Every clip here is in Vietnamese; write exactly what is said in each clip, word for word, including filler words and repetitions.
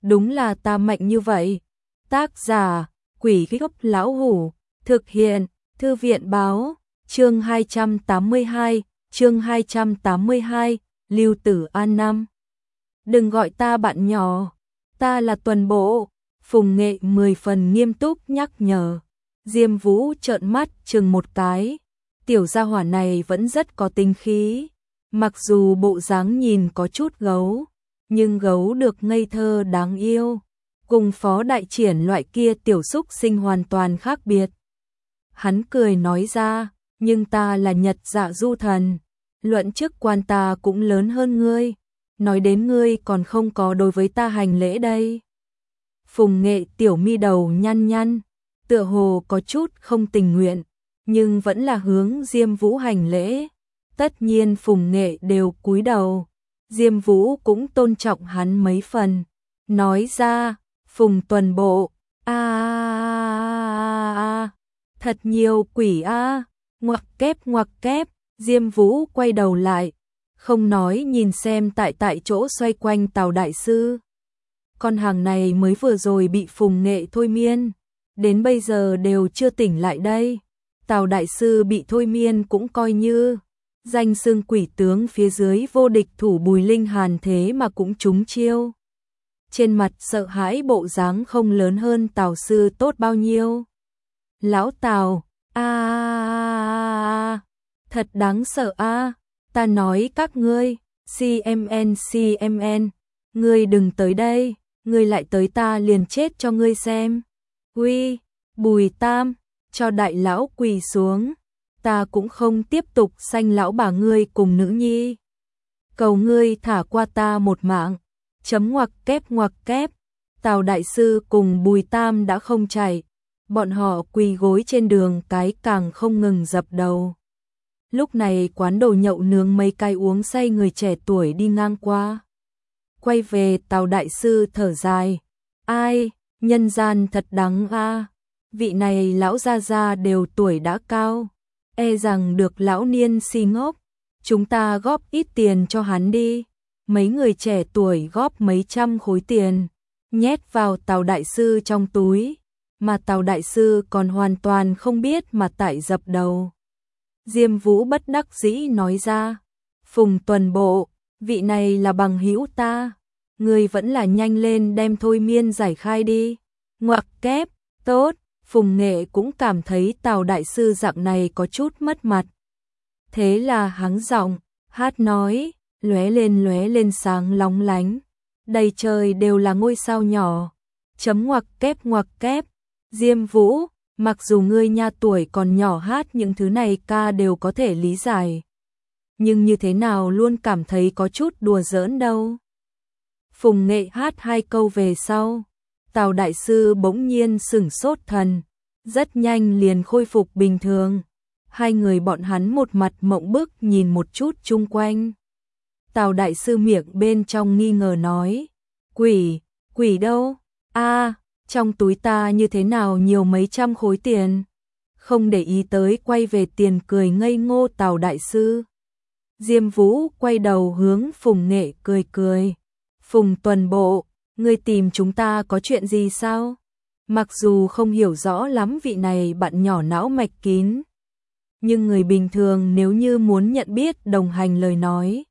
đúng là ta mạnh như vậy. Tác giả, Quỷ Gốc Lão Hủ, thực hiện, Thư viện Báo, chương hai trăm tám mươi hai, chương hai trăm tám mươi hai, Lưu Tử An năm. Đừng gọi ta bạn nhỏ, ta là Tuần Bộ, Phùng Nghệ mười phần nghiêm túc nhắc nhở. Diêm Vũ trợn mắt chừng một cái, tiểu gia hỏa này vẫn rất có tính khí, mặc dù bộ dáng nhìn có chút gấu, nhưng gấu được ngây thơ đáng yêu, cùng Phó Đại Triển loại kia tiểu xúc sinh hoàn toàn khác biệt. Hắn cười nói ra, nhưng ta là Nhật Dạ Du Thần, luận chức quan ta cũng lớn hơn ngươi, nói đến ngươi còn không có đối với ta hành lễ đây. Phùng Nghệ tiểu mi đầu nhăn nhăn, tựa hồ có chút không tình nguyện, nhưng vẫn là hướng Diêm Vũ hành lễ. Tất nhiên Phùng Nghệ đều cúi đầu, Diêm Vũ cũng tôn trọng hắn mấy phần, nói ra, Phùng Tuần Bộ, a a a, thật nhiều quỷ a, ngoặc kép ngoặc kép. Diêm Vũ quay đầu lại, không nói nhìn xem tại tại chỗ xoay quanh Tào đại sư. Con hàng này mới vừa rồi bị Phùng Nghệ thôi miên, đến bây giờ đều chưa tỉnh lại đây. Tào đại sư bị thôi miên cũng coi như danh xưng quỷ tướng phía dưới vô địch thủ Bùi Linh Hàn thế mà cũng trúng chiêu. Trên mặt sợ hãi bộ dáng không lớn hơn Tào sư tốt bao nhiêu. Lão Tào, a a a, thật đáng sợ a, ta nói các ngươi, xê em en xê em en, ngươi đừng tới đây, ngươi lại tới ta liền chết cho ngươi xem. Uy, Bùi Tam, cho đại lão quỳ xuống, ta cũng không tiếp tục sanh lão bà ngươi cùng nữ nhi. Cầu ngươi thả qua ta một mạng, chấm ngoặc kép ngoặc kép. Tào đại sư cùng Bùi Tam đã không chạy, bọn họ quỳ gối trên đường cái càng không ngừng dập đầu. Lúc này quán đồ nhậu nướng mấy cái uống say người trẻ tuổi đi ngang qua. Quay về Tào đại sư thở dài, ai, nhân gian thật đắng a, vị này lão gia gia đều tuổi đã cao, e rằng được lão niên si ngốc, chúng ta góp ít tiền cho hắn đi. Mấy người trẻ tuổi góp mấy trăm khối tiền, nhét vào Tào đại sư trong túi, mà Tào đại sư còn hoàn toàn không biết mà tại dập đầu. Diêm Vũ bất đắc dĩ nói ra, Phùng Tuần Bộ, vị này là bằng hữu ta, người vẫn là nhanh lên đem thôi miên giải khai đi. Ngoặc kép, tốt. Phùng Nghệ cũng cảm thấy Tào đại sư dạng này có chút mất mặt. Thế là hắng giọng, hát nói, lóe lên lóe lên sáng lóng lánh, đầy trời đều là ngôi sao nhỏ. Chấm ngoặc kép ngoặc kép. Diêm Vũ, mặc dù ngươi nha tuổi còn nhỏ hát những thứ này ca đều có thể lý giải, nhưng như thế nào luôn cảm thấy có chút đùa giỡn đâu. Phùng Nghệ hát hai câu về sau, Tào đại sư bỗng nhiên sửng sốt thần, rất nhanh liền khôi phục bình thường. Hai người bọn hắn một mặt mộng bức nhìn một chút chung quanh. Tào đại sư miệng bên trong nghi ngờ nói, quỷ, quỷ đâu? A, trong túi ta như thế nào nhiều mấy trăm khối tiền? Không để ý tới quay về tiền cười ngây ngô Tào đại sư. Diêm Vũ quay đầu hướng Phùng Nghệ cười cười, Phùng Tuần Bộ, ngươi tìm chúng ta có chuyện gì sao? Mặc dù không hiểu rõ lắm vị này bạn nhỏ não mạch kín, nhưng người bình thường nếu như muốn nhận biết đồng hành lời nói,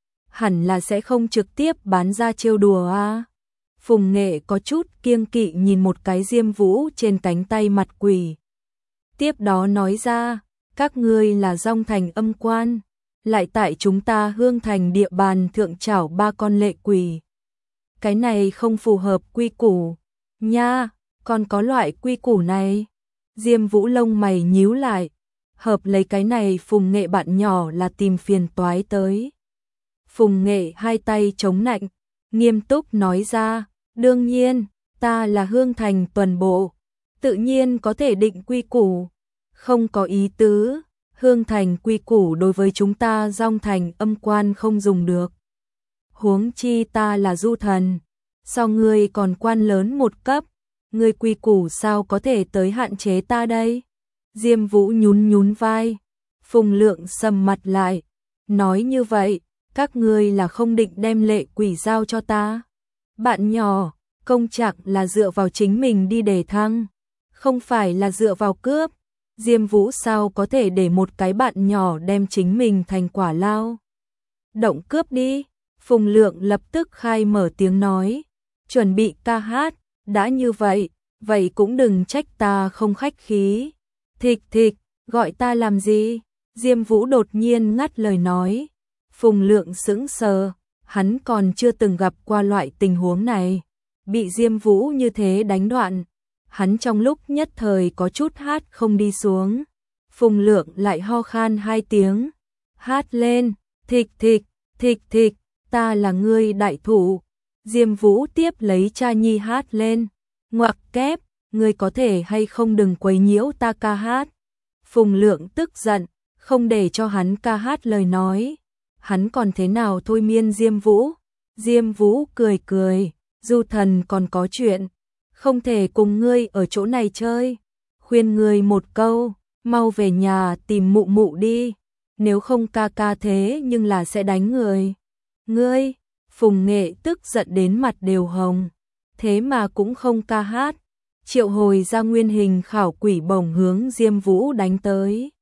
hẳn là sẽ không trực tiếp bán ra trêu đùa a. Phùng Nghệ có chút kiêng kỵ nhìn một cái Diêm Vũ trên cánh tay mặt quỷ. Tiếp đó nói ra, các ngươi là Dong Thành âm quan, lại tại chúng ta Hương Thành địa bàn thượng trảo ba con lệ quỷ. Cái này không phù hợp quy củ, nha, còn có loại quy củ này. Diêm Vũ lông mày nhíu lại, hợp lấy cái này Phùng Nghệ bạn nhỏ là tìm phiền toái tới. Phùng Nghệ hai tay chống nạnh, nghiêm túc nói ra, đương nhiên, ta là Hương Thành Tuần Bộ, tự nhiên có thể định quy củ, không có ý tứ, Hương Thành quy củ đối với chúng ta Dong Thành âm quan không dùng được. Huống chi ta là du thần, so ngươi còn quan lớn một cấp, ngươi quy củ sao có thể tới hạn chế ta đây? Diêm Vũ nhún nhún vai, Phùng Lượng sầm mặt lại, nói như vậy, các ngươi là không định đem lệ quỷ giao cho ta? Bạn nhỏ, công trạng là dựa vào chính mình đi đề thăng, không phải là dựa vào cướp. Diêm Vũ sao có thể để một cái bạn nhỏ đem chính mình thành quả lao động cướp đi. Phùng Lượng lập tức khai mở tiếng nói, chuẩn bị ca hát, đã như vậy, vậy cũng đừng trách ta không khách khí. Thịch thịch, gọi ta làm gì? Diêm Vũ đột nhiên ngắt lời nói. Phùng Lượng sững sờ, hắn còn chưa từng gặp qua loại tình huống này. Bị Diêm Vũ như thế đánh đoạn, hắn trong lúc nhất thời có chút hát không đi xuống. Phùng Lượng lại ho khan hai tiếng, hát lên, thịch thịch, thịch thịch, ta là ngươi đại thủ. Diêm Vũ tiếp lấy cha nhi hát lên, ngoặc kép, ngươi có thể hay không đừng quấy nhiễu ta ca hát. Phùng Lượng tức giận, không để cho hắn ca hát lời nói. Hắn còn thế nào thôi miên Diêm Vũ? Diêm Vũ cười cười, Du Thần còn có chuyện, không thể cùng ngươi ở chỗ này chơi. Khuyên ngươi một câu, mau về nhà tìm mụ mụ đi, nếu không ca ca thế nhưng là sẽ đánh người. Ngươi, Phùng Nghệ tức giận đến mặt đều hồng, thế mà cũng không ca hát. Triệu hồi ra nguyên hình khảo quỷ bổng hướng Diêm Vũ đánh tới.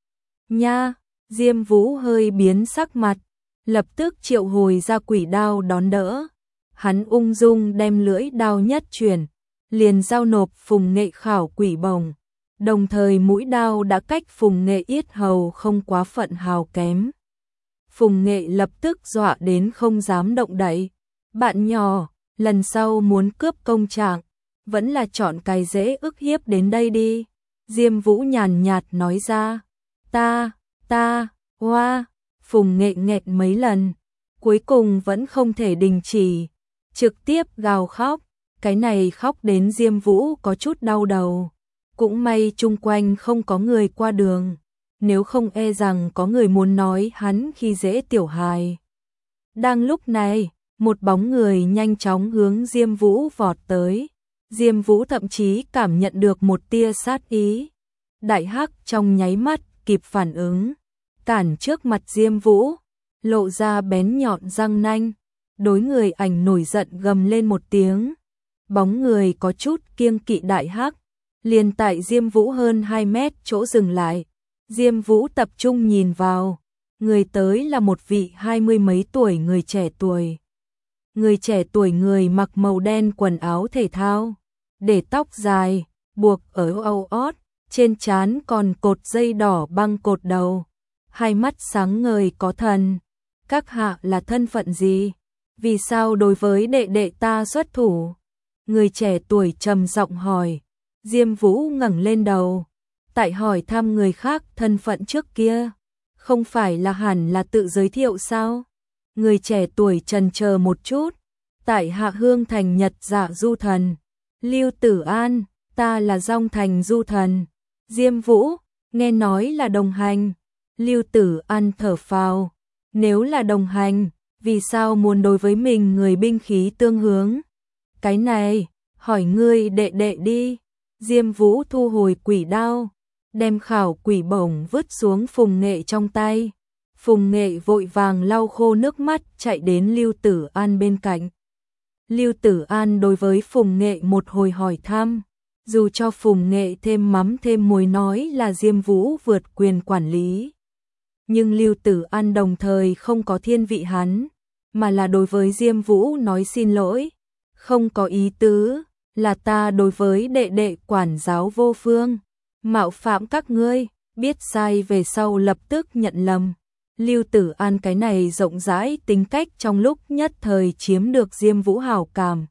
Nha, Diêm Vũ hơi biến sắc mặt, lập tức triệu hồi ra quỷ đao đón đỡ. Hắn ung dung đem lưỡi đao nhất chuyển, liền giao nộp Phùng Nghệ khảo quỷ bổng. Đồng thời mũi đao đã cách Phùng Nghệ yết hầu không quá phận hào kém. Phùng Nghệ lập tức dọa đến không dám động đậy. Bạn nhỏ, lần sau muốn cướp công trạng, vẫn là chọn cái dễ ức hiếp đến đây đi. Diêm Vũ nhàn nhạt nói ra. Ta, ta, hoa. Phùng Nghệ nghẹt mấy lần, cuối cùng vẫn không thể đình chỉ, trực tiếp gào khóc. Cái này khóc đến Diêm Vũ có chút đau đầu. Cũng may chung quanh không có người qua đường, nếu không e rằng có người muốn nói hắn khi dễ tiểu hài. Đang lúc này, một bóng người nhanh chóng hướng Diêm Vũ vọt tới. Diêm Vũ thậm chí cảm nhận được một tia sát ý. Đại Hắc trong nháy mắt kịp phản ứng, cản trước mặt Diêm Vũ, lộ ra bén nhọn răng nanh, đối người ảnh nổi giận gầm lên một tiếng. Bóng người có chút kiêng kỵ Đại Hắc, liền tại Diêm Vũ hơn hai mét chỗ dừng lại. Diêm Vũ tập trung nhìn vào, người tới là một vị hai mươi mấy tuổi người trẻ tuổi. Người trẻ tuổi người mặc màu đen quần áo thể thao, để tóc dài, buộc ở âu ót, trên trán còn cột dây đỏ băng cột đầu, hai mắt sáng ngời có thần. Các hạ là thân phận gì? Vì sao đối với đệ đệ ta xuất thủ? Người trẻ tuổi trầm giọng hỏi. Diêm Vũ ngẩng lên đầu, tại hỏi thăm người khác thân phận trước kia, không phải là hẳn là tự giới thiệu sao? Người trẻ tuổi chần chờ một chút, tại Hạ Hương Thành Nhật Dạ Du Thần, Lưu Tử An, ta là Dong Thành Du Thần. Diêm Vũ, nghe nói là đồng hành. Lưu Tử An thở phào, nếu là đồng hành, vì sao muốn đối với mình người binh khí tương hướng? Cái này, hỏi ngươi đệ đệ đi. Diêm Vũ thu hồi quỷ đao, đem khảo quỷ bổng vứt xuống Phùng Nghệ trong tay. Phùng Nghệ vội vàng lau khô nước mắt chạy đến Lưu Tử An bên cạnh. Lưu Tử An đối với Phùng Nghệ một hồi hỏi thăm, dù cho Phùng Nghệ thêm mắm thêm muối nói là Diêm Vũ vượt quyền quản lý. Nhưng Lưu Tử An đồng thời không có thiên vị hắn, mà là đối với Diêm Vũ nói xin lỗi, không có ý tứ, là ta đối với đệ đệ quản giáo vô phương, mạo phạm các ngươi, biết sai về sau lập tức nhận lầm. Lưu Tử An cái này rộng rãi tính cách trong lúc nhất thời chiếm được Diêm Vũ hảo cảm.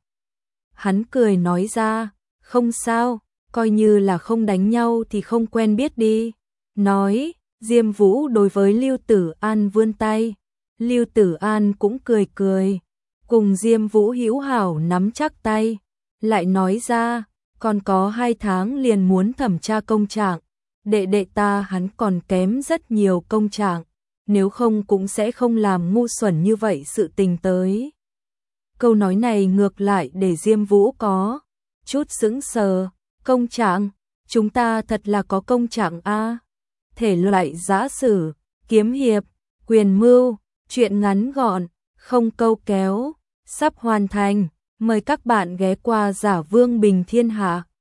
Hắn cười nói ra, không sao, coi như là không đánh nhau thì không quen biết đi. Nói, Diêm Vũ đối với Lưu Tử An vươn tay. Lưu Tử An cũng cười cười, cùng Diêm Vũ hữu hảo nắm chắc tay. Lại nói ra, còn có hai tháng liền muốn thẩm tra công trạng, đệ đệ ta hắn còn kém rất nhiều công trạng, nếu không cũng sẽ không làm ngu xuẩn như vậy sự tình tới. Câu nói này ngược lại để Diêm Vũ có chút sững sờ. Công trạng, chúng ta thật là có công trạng a. Thể loại giã sử, kiếm hiệp, quyền mưu, truyện ngắn gọn, không câu kéo, sắp hoàn thành. Mời các bạn ghé qua Giả Vương Bình Thiên Hạ.